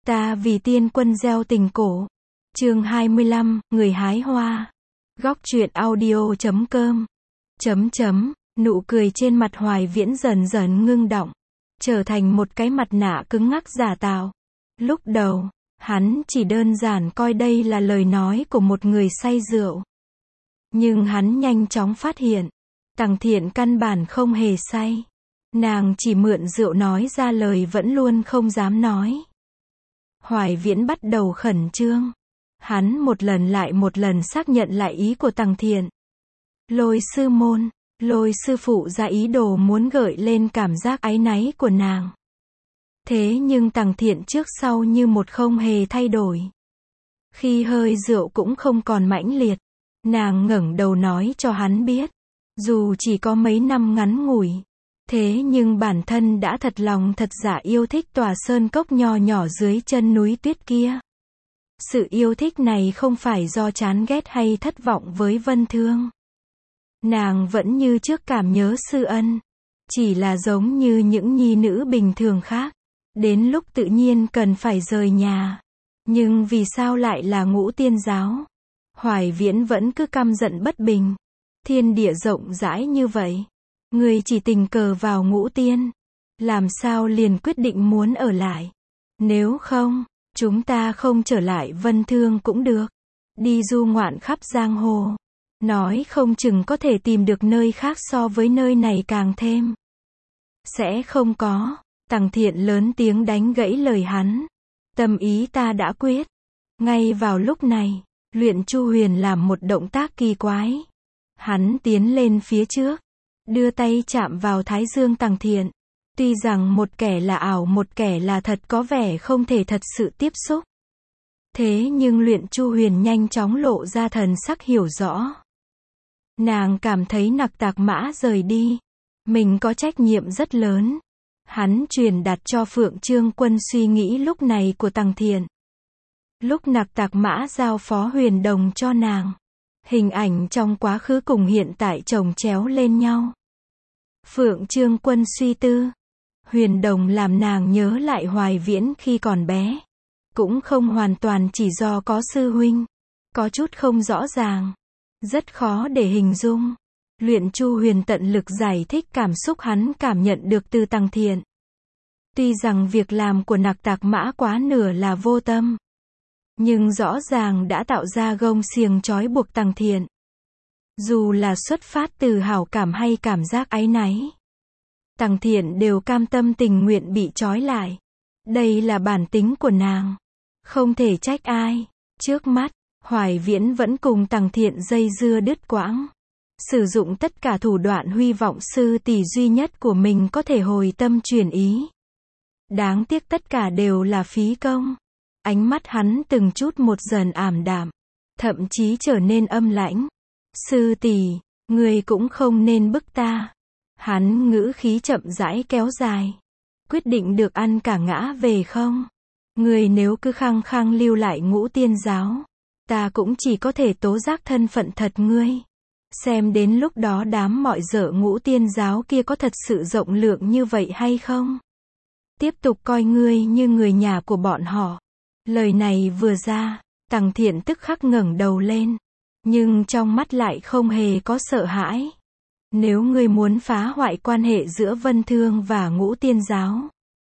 Ta vì tiên quân gieo tình cổ. Chương 25, người hái hoa. Góc truyện audio.com. Nụ cười trên mặt Hoài Viễn dần dần ngưng đọng, trở thành một cái mặt nạ cứng ngắc giả tạo. Lúc đầu, hắn chỉ đơn giản coi đây là lời nói của một người say rượu. Nhưng hắn nhanh chóng phát hiện, Tằng Thiện căn bản không hề say. Nàng chỉ mượn rượu nói ra lời vẫn luôn không dám nói. Hoài Viễn bắt đầu khẩn trương. Hắn một lần lại một lần xác nhận lại ý của Tằng Thiện. Lôi sư môn, Lôi sư phụ ra ý đồ muốn gợi lên cảm giác áy náy của nàng. Thế nhưng Tằng Thiện trước sau như một không hề thay đổi. Khi hơi rượu cũng không còn mãnh liệt, nàng ngẩng đầu nói cho hắn biết, dù chỉ có mấy năm ngắn ngủi, thế nhưng bản thân đã thật lòng thật dạ yêu thích tòa sơn cốc nho nhỏ dưới chân núi tuyết kia. Sự yêu thích này không phải do chán ghét hay thất vọng với Vân Thương. Nàng vẫn như trước cảm nhớ sư ân, chỉ là giống như những nhi nữ bình thường khác, đến lúc tự nhiên cần phải rời nhà. Nhưng vì sao lại là Ngũ Tiên giáo? Hoài Viễn vẫn cứ căm giận bất bình. Thiên địa rộng rãi như vậy, người chỉ tình cờ vào Ngũ Tiên, làm sao liền quyết định muốn ở lại? Nếu không, chúng ta không trở lại Vân Thương cũng được. Đi du ngoạn khắp giang hồ, nói không chừng có thể tìm được nơi khác so với nơi này càng thêm. Sẽ không có. Tằng Thiện lớn tiếng đánh gãy lời hắn. Tâm ý ta đã quyết. Ngay vào lúc này, Luyện Chu Huyền làm một động tác kỳ quái. Hắn tiến lên phía trước, đưa tay chạm vào thái dương Tằng Thiện. Tuy rằng một kẻ là ảo một kẻ là thật có vẻ không thể thật sự tiếp xúc. Thế nhưng Luyện Chu Huyền nhanh chóng lộ ra thần sắc hiểu rõ. Nàng cảm thấy Nặc Tạc Mã rời đi, mình có trách nhiệm rất lớn. Hắn truyền đạt cho Phượng Trương Quân suy nghĩ lúc này của Tằng Thiện. Lúc Nặc Tạc Mã giao phó Huyền Đồng cho nàng, hình ảnh trong quá khứ cùng hiện tại chồng chéo lên nhau. Phượng Trương Quân suy tư, Huyền Đồng làm nàng nhớ lại Hoài Viễn khi còn bé. Cũng không hoàn toàn chỉ do có sư huynh, có chút không rõ ràng, rất khó để hình dung. Luyện Chu Huyền tận lực giải thích cảm xúc hắn cảm nhận được từ Tằng Thiện. Tuy rằng việc làm của Nặc Tạc Mã quá nửa là vô tâm, nhưng rõ ràng đã tạo ra gông xiềng trói buộc Tằng Thiện. Dù là xuất phát từ hảo cảm hay cảm giác áy náy, Tằng Thiện đều cam tâm tình nguyện bị trói lại. Đây là bản tính của nàng, không thể trách ai. Trước mắt, Hoài Viễn vẫn cùng Tằng Thiện dây dưa đứt quãng, sử dụng tất cả thủ đoạn hy vọng sư tỷ duy nhất của mình có thể hồi tâm chuyển ý. Đáng tiếc tất cả đều là phí công. Ánh mắt hắn từng chút một dần ảm đạm, thậm chí trở nên âm lãnh. Sư tỷ, người cũng không nên bức ta. Hắn ngữ khí chậm rãi kéo dài. Quyết định được ăn cả ngã về không? Người nếu cứ khăng khăng lưu lại Ngũ Tiên giáo, ta cũng chỉ có thể tố giác thân phận thật ngươi. Xem đến lúc đó đám mọi dở Ngũ Tiên giáo kia có thật sự rộng lượng như vậy hay không? Tiếp tục coi ngươi như người nhà của bọn họ. Lời này vừa ra, Tằng Thiện tức khắc ngẩng đầu lên, nhưng trong mắt lại không hề có sợ hãi. Nếu ngươi muốn phá hoại quan hệ giữa Vân Thương và Ngũ Tiên giáo,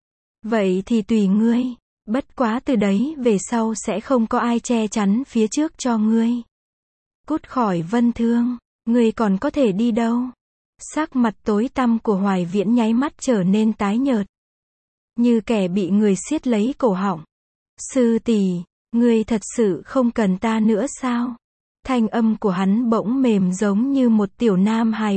vậy thì tùy ngươi, bất quá từ đấy về sau sẽ không có ai che chắn phía trước cho ngươi. Cút khỏi Vân Thương, ngươi còn có thể đi đâu? Sắc mặt tối tăm của Hoài Viễn nháy mắt trở nên tái nhợt, như kẻ bị người siết lấy cổ họng. Sư tỷ, ngươi thật sự không cần ta nữa sao? Thanh âm của hắn bỗng mềm giống như một tiểu nam hài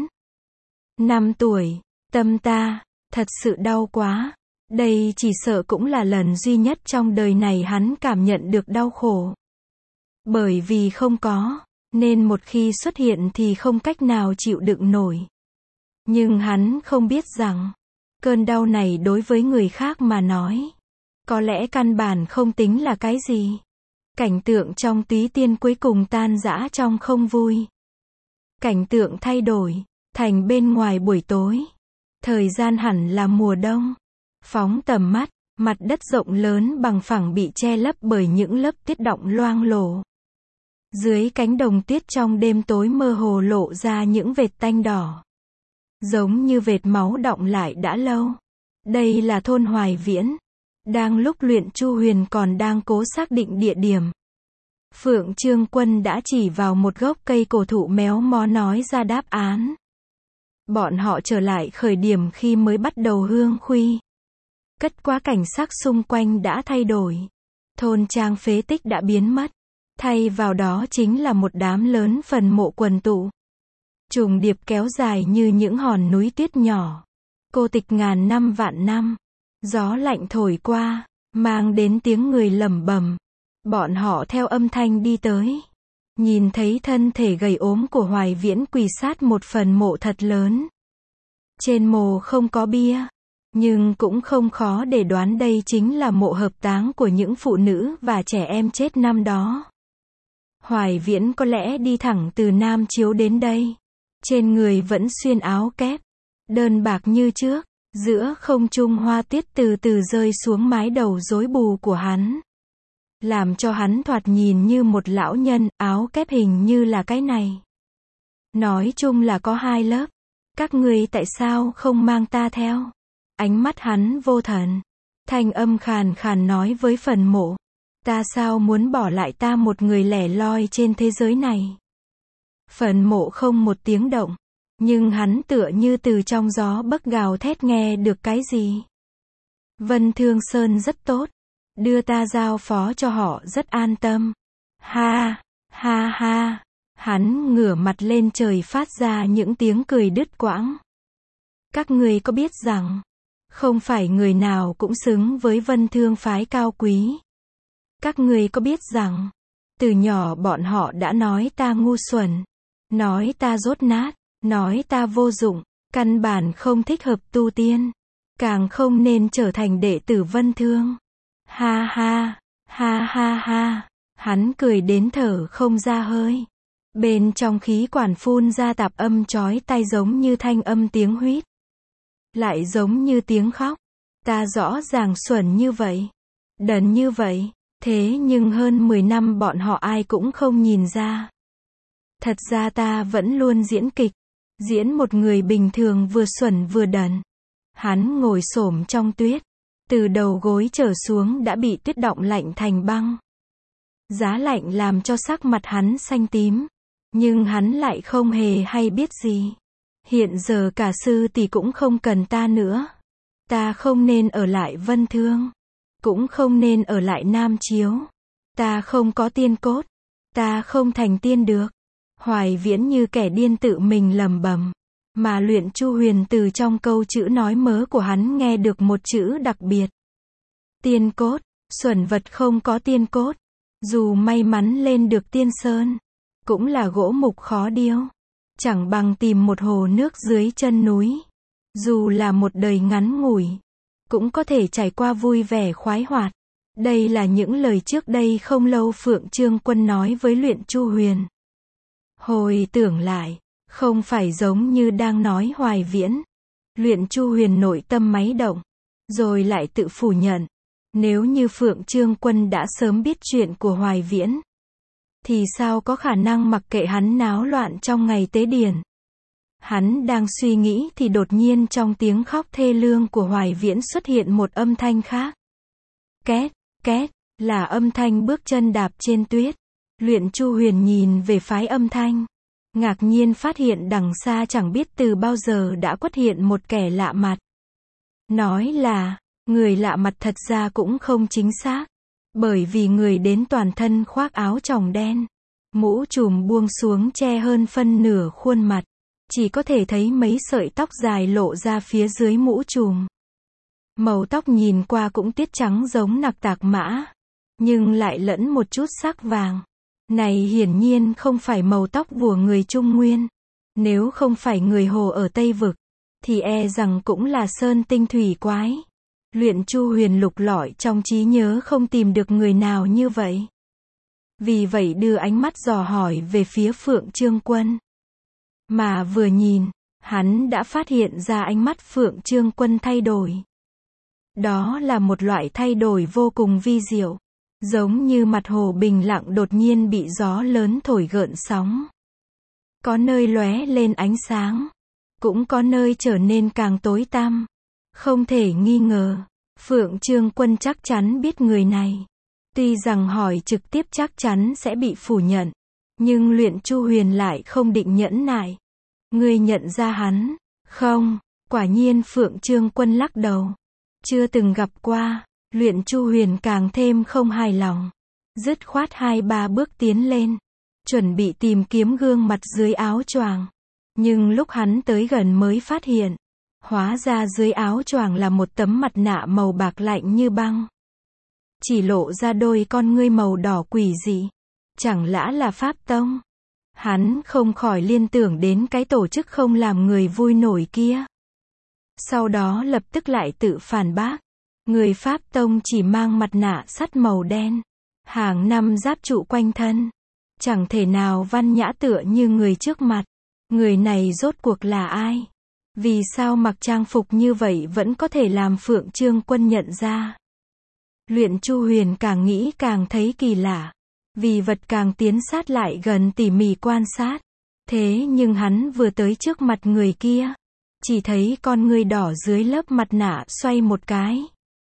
4-5 tuổi. Tâm ta, thật sự đau quá. Đây chỉ sợ cũng là lần duy nhất trong đời này hắn cảm nhận được đau khổ. Bởi vì không có, nên một khi xuất hiện thì không cách nào chịu đựng nổi. Nhưng hắn không biết rằng, cơn đau này đối với người khác mà nói, có lẽ căn bản không tính là cái gì. Cảnh tượng trong Túy Tiên cuối cùng tan rã trong không vui. Cảnh tượng thay đổi, thành bên ngoài buổi tối. Thời gian hẳn là mùa đông. Phóng tầm mắt, Mặt đất rộng lớn bằng phẳng bị che lấp bởi những lớp tuyết đọng loang lổ. Dưới cánh đồng tuyết trong đêm tối mơ hồ lộ ra những vệt tanh đỏ. Giống như vệt máu đọng lại đã lâu. Đây là thôn Hoài Viễn. Đang lúc Luyện Chu Huyền còn đang cố xác định địa điểm. Phượng Trương Quân đã chỉ vào một gốc cây cổ thụ méo mó nói ra đáp án. Bọn họ trở lại khởi điểm khi mới bắt đầu hương khuy. Cất quá cảnh sắc xung quanh đã thay đổi. Thôn trang phế tích đã biến mất. Thay vào đó chính là một đám lớn phần mộ quần tụ. Trùng điệp kéo dài như những hòn núi tuyết nhỏ. Cô tịch ngàn năm vạn năm. Gió lạnh thổi qua, mang đến tiếng người lẩm bẩm. Bọn họ theo âm thanh đi tới. Nhìn thấy thân thể gầy ốm của Hoài Viễn quỳ sát một phần mộ thật lớn. Trên mộ không có bia. Nhưng cũng không khó để đoán đây chính là mộ hợp táng của những phụ nữ và trẻ em chết năm đó. Hoài Viễn có lẽ đi thẳng từ Nam Chiếu đến đây. Trên người vẫn xuyên áo kép. Đơn bạc như trước. Giữa không trung hoa tuyết từ từ rơi xuống mái đầu rối bù của hắn. Làm cho hắn thoạt nhìn như một lão nhân, áo kép hình như là cái này. Nói chung là có hai lớp. Các ngươi tại sao không mang ta theo? Ánh mắt hắn vô thần. Thanh âm khàn khàn nói với phần mộ. Ta sao muốn bỏ lại ta một người lẻ loi trên thế giới này? Phần mộ không một tiếng động. Nhưng hắn tựa như từ trong gió bấc gào thét nghe được cái gì. Vân Thương Sơn rất tốt. Đưa ta giao phó cho họ rất an tâm. Ha, ha ha. Hắn ngửa mặt lên trời phát ra những tiếng cười đứt quãng. Các ngươi có biết rằng, không phải người nào cũng xứng với Vân Thương phái cao quý. Các ngươi có biết rằng, từ nhỏ bọn họ đã nói ta ngu xuẩn, nói ta dốt nát, nói ta vô dụng, căn bản không thích hợp tu tiên, càng không nên trở thành đệ tử Vân Thương. Ha ha, ha ha ha, hắn cười đến thở không ra hơi. Bên trong khí quản phun ra tạp âm chói tai giống như thanh âm tiếng huýt. Lại giống như tiếng khóc. Ta rõ ràng xuẩn như vậy. Đần như vậy. Thế nhưng hơn 10 năm bọn họ ai cũng không nhìn ra. Thật ra ta vẫn luôn diễn kịch. Diễn một người bình thường vừa xuẩn vừa đần. Hắn ngồi xổm trong tuyết. Từ đầu gối trở xuống đã bị tuyết đọng lạnh thành băng. Giá lạnh làm cho sắc mặt hắn xanh tím. Nhưng hắn lại không hề hay biết gì. Hiện giờ cả sư tỷ cũng không cần ta nữa. Ta không nên ở lại Vân Thương. Cũng không nên ở lại Nam Chiếu. Ta không có tiên cốt. Ta không thành tiên được. Hoài Viễn như kẻ điên tự mình lẩm bẩm. Mà Luyện Chu Huyền từ trong câu chữ nói mớ của hắn nghe được một chữ đặc biệt. Tiên cốt. Xuẩn vật không có tiên cốt. Dù may mắn lên được tiên sơn. Cũng là gỗ mục khó điêu. Chẳng bằng tìm một hồ nước dưới chân núi. Dù là một đời ngắn ngủi. Cũng có thể trải qua vui vẻ khoái hoạt. Đây là những lời trước đây không lâu Phượng Trương Quân nói với Luyện Chu Huyền. Hồi tưởng lại. Không phải giống như đang nói Hoài Viễn. Luyện Chu Huyền nội tâm máy động. Rồi lại tự phủ nhận. Nếu như Phượng Trương Quân đã sớm biết chuyện của Hoài Viễn. Thì sao có khả năng mặc kệ hắn náo loạn trong ngày tế điển. Hắn đang suy nghĩ thì đột nhiên trong tiếng khóc thê lương của Hoài Viễn xuất hiện một âm thanh khác. Két, két, là âm thanh bước chân đạp trên tuyết. Luyện Chu Huyền nhìn về phái âm thanh. Ngạc nhiên phát hiện đằng xa chẳng biết từ bao giờ đã xuất hiện một kẻ lạ mặt. Nói là, người lạ mặt thật ra cũng không chính xác. Bởi vì người đến toàn thân khoác áo tròng đen. Mũ trùm buông xuống che hơn phân nửa khuôn mặt. Chỉ có thể thấy mấy sợi tóc dài lộ ra phía dưới mũ trùm. Màu tóc nhìn qua cũng tiết trắng giống nặc tạc mã. Nhưng lại lẫn một chút sắc vàng. Này hiển nhiên không phải màu tóc của người Trung Nguyên. Nếu không phải người Hồ ở Tây Vực. Thì e rằng cũng là sơn tinh thủy quái. Luyện Chu Huyền lục lọi trong trí nhớ không tìm được người nào như vậy. Vì vậy đưa ánh mắt dò hỏi về phía Phượng Trương Quân. Mà vừa nhìn, hắn đã phát hiện ra ánh mắt Phượng Trương Quân thay đổi. Đó là một loại thay đổi vô cùng vi diệu. Giống như mặt hồ bình lặng đột nhiên bị gió lớn thổi gợn sóng. Có nơi lóe lên ánh sáng. Cũng có nơi trở nên càng tối tăm. Không thể nghi ngờ. Phượng Trương Quân chắc chắn biết người này. Tuy rằng hỏi trực tiếp chắc chắn sẽ bị phủ nhận. Nhưng Luyện Chu Huyền lại không định nhẫn nại. Ngươi nhận ra hắn? Không. Quả nhiên Phượng Trương Quân lắc đầu. Chưa từng gặp qua. Luyện Chu Huyền càng thêm không hài lòng. Dứt khoát 2-3 bước tiến lên. Chuẩn bị tìm kiếm gương mặt dưới áo choàng. Nhưng lúc hắn tới gần mới phát hiện. Hóa ra dưới áo choàng là một tấm mặt nạ màu bạc lạnh như băng. Chỉ lộ ra đôi con ngươi màu đỏ quỷ dị. Chẳng lẽ là Pháp Tông? Hắn không khỏi liên tưởng đến cái tổ chức không làm người vui nổi kia. Sau đó lập tức lại tự phản bác. Người Pháp Tông chỉ mang mặt nạ sắt màu đen. Hàng năm giáp trụ quanh thân. Chẳng thể nào văn nhã tựa như người trước mặt. Người này rốt cuộc là ai? Vì sao mặc trang phục như vậy vẫn có thể làm Phượng Trương Quân nhận ra? Luyện Chu Huyền càng nghĩ càng thấy kỳ lạ. Vì vật càng tiến sát lại gần tỉ mỉ quan sát. Thế nhưng hắn vừa tới trước mặt người kia. Chỉ thấy con ngươi đỏ dưới lớp mặt nạ xoay một cái.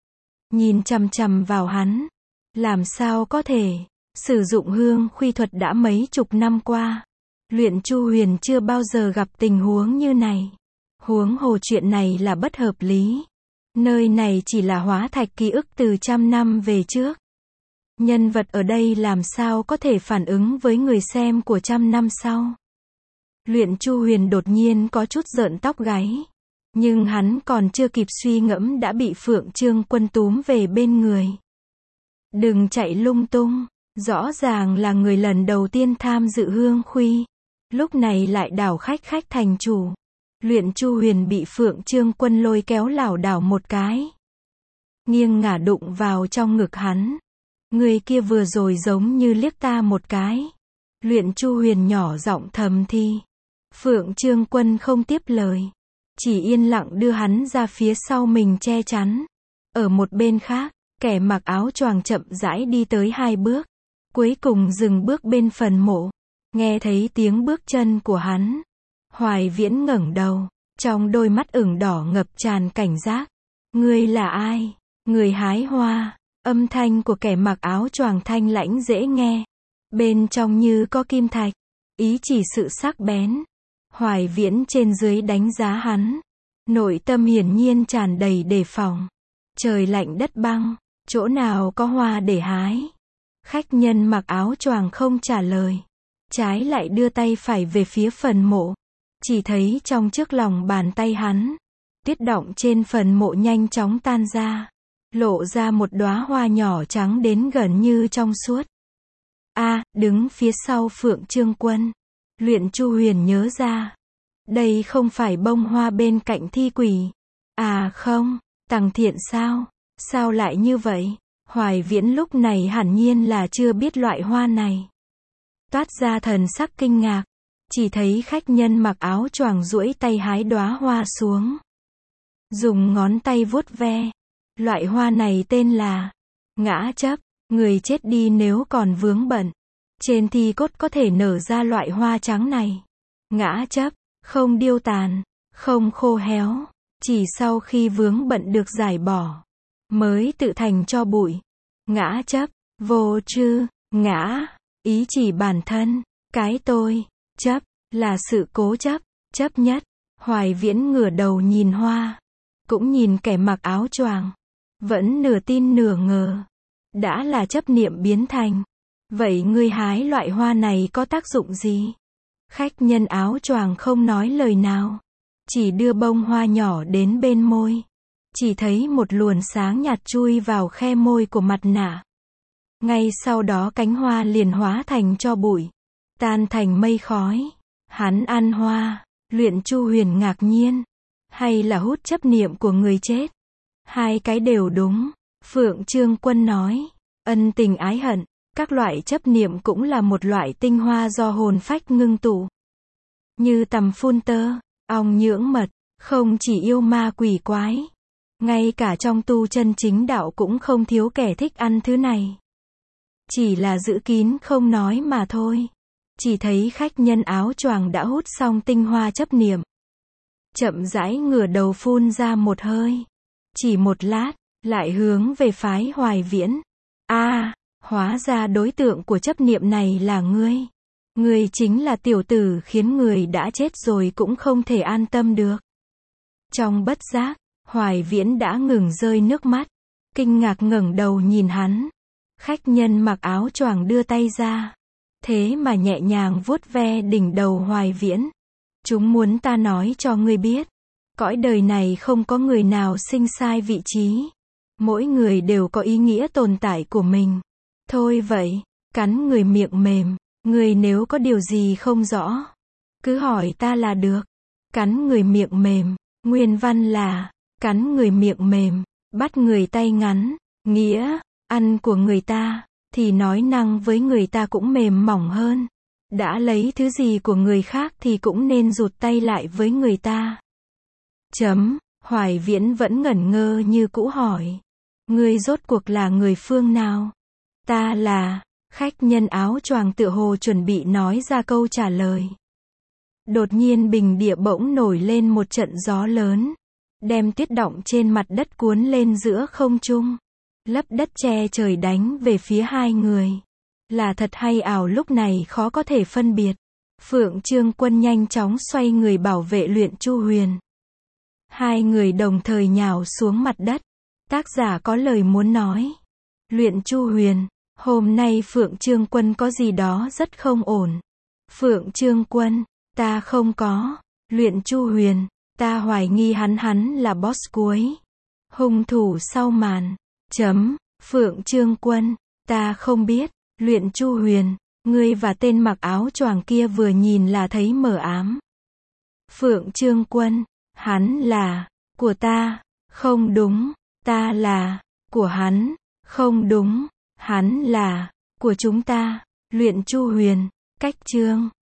Nhìn chằm chằm vào hắn. Làm sao có thể? Sử dụng hương khuy thuật đã mấy chục năm qua. Luyện Chu Huyền chưa bao giờ gặp tình huống như này. Huống hồ chuyện này là bất hợp lý. Nơi này chỉ là hóa thạch ký ức từ 100 năm về trước. Nhân vật ở đây làm sao có thể phản ứng với người xem của 100 năm sau. Luyện Chu Huyền đột nhiên có chút rợn tóc gáy. Nhưng hắn còn chưa kịp suy ngẫm đã bị Phượng Trương Quân túm về bên người. Đừng chạy lung tung. Rõ ràng là người lần đầu tiên tham dự hương khuy. Lúc này lại đảo khách thành chủ. Luyện Chu Huyền bị Phượng Trương Quân lôi kéo lảo đảo một cái. Nghiêng ngả đụng vào trong ngực hắn. Người kia vừa rồi giống như liếc ta một cái. Luyện Chu Huyền nhỏ giọng thầm thì. Phượng Trương Quân không tiếp lời. Chỉ yên lặng đưa hắn ra phía sau mình che chắn. Ở một bên khác, kẻ mặc áo choàng chậm rãi đi tới 2 bước. Cuối cùng dừng bước bên phần mộ. Nghe thấy tiếng bước chân của hắn. Hoài Viễn ngẩng đầu. Trong đôi mắt ửng đỏ ngập tràn cảnh giác. Ngươi là ai? Người hái hoa. Âm thanh của kẻ mặc áo choàng thanh lãnh dễ nghe. Bên trong như có kim thạch. Ý chỉ sự sắc bén. Hoài Viễn trên dưới đánh giá hắn. Nội tâm hiển nhiên tràn đầy đề phòng. Trời lạnh đất băng. Chỗ nào có hoa để hái? Khách nhân mặc áo choàng không trả lời. Trái lại đưa tay phải về phía phần mộ. Chỉ thấy trong trước lòng bàn tay hắn. Tuyết đọng trên phần mộ nhanh chóng tan ra. Lộ ra một đóa hoa nhỏ trắng đến gần như trong suốt. Đứng phía sau Phượng Trương Quân. Luyện Chu Huyền nhớ ra. Đây không phải bông hoa bên cạnh thi quỷ. Không, Tằng Thiện sao? Sao lại như vậy? Hoài Viễn lúc này hẳn nhiên là chưa biết loại hoa này. Toát ra thần sắc kinh ngạc. Chỉ thấy khách nhân mặc áo choàng duỗi tay hái đóa hoa xuống. Dùng ngón tay vuốt ve. Loại hoa này tên là ngã chấp. Người chết đi nếu còn vướng bận. Trên thi cốt có thể nở ra loại hoa trắng này. Ngã chấp, không điêu tàn, không khô héo. Chỉ sau khi vướng bận được giải bỏ. Mới tự thành tro bụi. Ngã chấp, vô trư, ngã, ý chỉ bản thân, cái tôi, chấp, là sự cố chấp, chấp nhất. Hoài Viễn ngửa đầu nhìn hoa. Cũng nhìn kẻ mặc áo choàng. Vẫn nửa tin nửa ngờ. Đã là chấp niệm biến thành. Vậy ngươi hái loại hoa này có tác dụng gì? Khách nhân áo choàng không nói lời nào. Chỉ đưa bông hoa nhỏ đến bên môi. Chỉ thấy một luồng sáng nhạt chui vào khe môi của mặt nạ. Ngay sau đó cánh hoa liền hóa thành tro bụi. Tan thành mây khói. Hắn ăn hoa. Luyện Chu Huyền ngạc nhiên. Hay là hút chấp niệm của người chết? Hai cái đều đúng. Phượng Trương Quân nói. Ân tình ái hận. Các loại chấp niệm cũng là một loại tinh hoa do hồn phách ngưng tụ. Như tằm phun tơ, ong nhưỡng mật. Không chỉ yêu ma quỷ quái. Ngay cả trong tu chân chính đạo cũng không thiếu kẻ thích ăn thứ này. Chỉ là giữ kín không nói mà thôi. Chỉ thấy khách nhân áo choàng đã hút xong tinh hoa chấp niệm. Chậm rãi ngửa đầu phun ra một hơi. Chỉ một lát, lại hướng về phái Hoài Viễn. Hóa ra đối tượng của chấp niệm này là ngươi. Ngươi chính là tiểu tử khiến người đã chết rồi cũng không thể an tâm được. Trong bất giác, Hoài Viễn đã ngừng rơi nước mắt. Kinh ngạc ngẩng đầu nhìn hắn. Khách nhân mặc áo choàng đưa tay ra. Thế mà nhẹ nhàng vuốt ve đỉnh đầu Hoài Viễn. Chúng muốn ta nói cho ngươi biết. Cõi đời này không có người nào sinh sai vị trí. Mỗi người đều có ý nghĩa tồn tại của mình. Thôi vậy, cắn người miệng mềm. Người nếu có điều gì không rõ, cứ hỏi ta là được. Cắn người miệng mềm. Nguyên văn là, cắn người miệng mềm, bắt người tay ngắn. Nghĩa, ăn của người ta, thì nói năng với người ta cũng mềm mỏng hơn. Đã lấy thứ gì của người khác thì cũng nên rụt tay lại với người ta. Hoài Viễn vẫn ngẩn ngơ như cũ hỏi. Ngươi rốt cuộc là người phương nào? Ta là... Khách nhân áo choàng tựa hồ chuẩn bị nói ra câu trả lời. Đột nhiên bình địa bỗng nổi lên một trận gió lớn. Đem tuyết đọng trên mặt đất cuốn lên giữa không trung. Lấp đất che trời đánh về phía hai người. Là thật hay ảo lúc này khó có thể phân biệt. Phượng Trương Quân nhanh chóng xoay người bảo vệ Luyện Chu Huyền. Hai người đồng thời nhào xuống mặt đất. Tác giả có lời muốn nói. Luyện Chu Huyền, hôm nay Phượng Trương Quân có gì đó rất không ổn. Phượng Trương Quân, ta không có. Luyện Chu Huyền, ta hoài nghi hắn là boss cuối. Hung thủ sau màn. Phượng Trương Quân, ta không biết. Luyện Chu Huyền, ngươi và tên mặc áo choàng kia vừa nhìn là thấy mờ ám. Phượng Trương Quân, hắn là của ta. Không đúng, ta là của hắn. Không đúng, hắn là của chúng ta. Luyện Chu Huyền, cách chương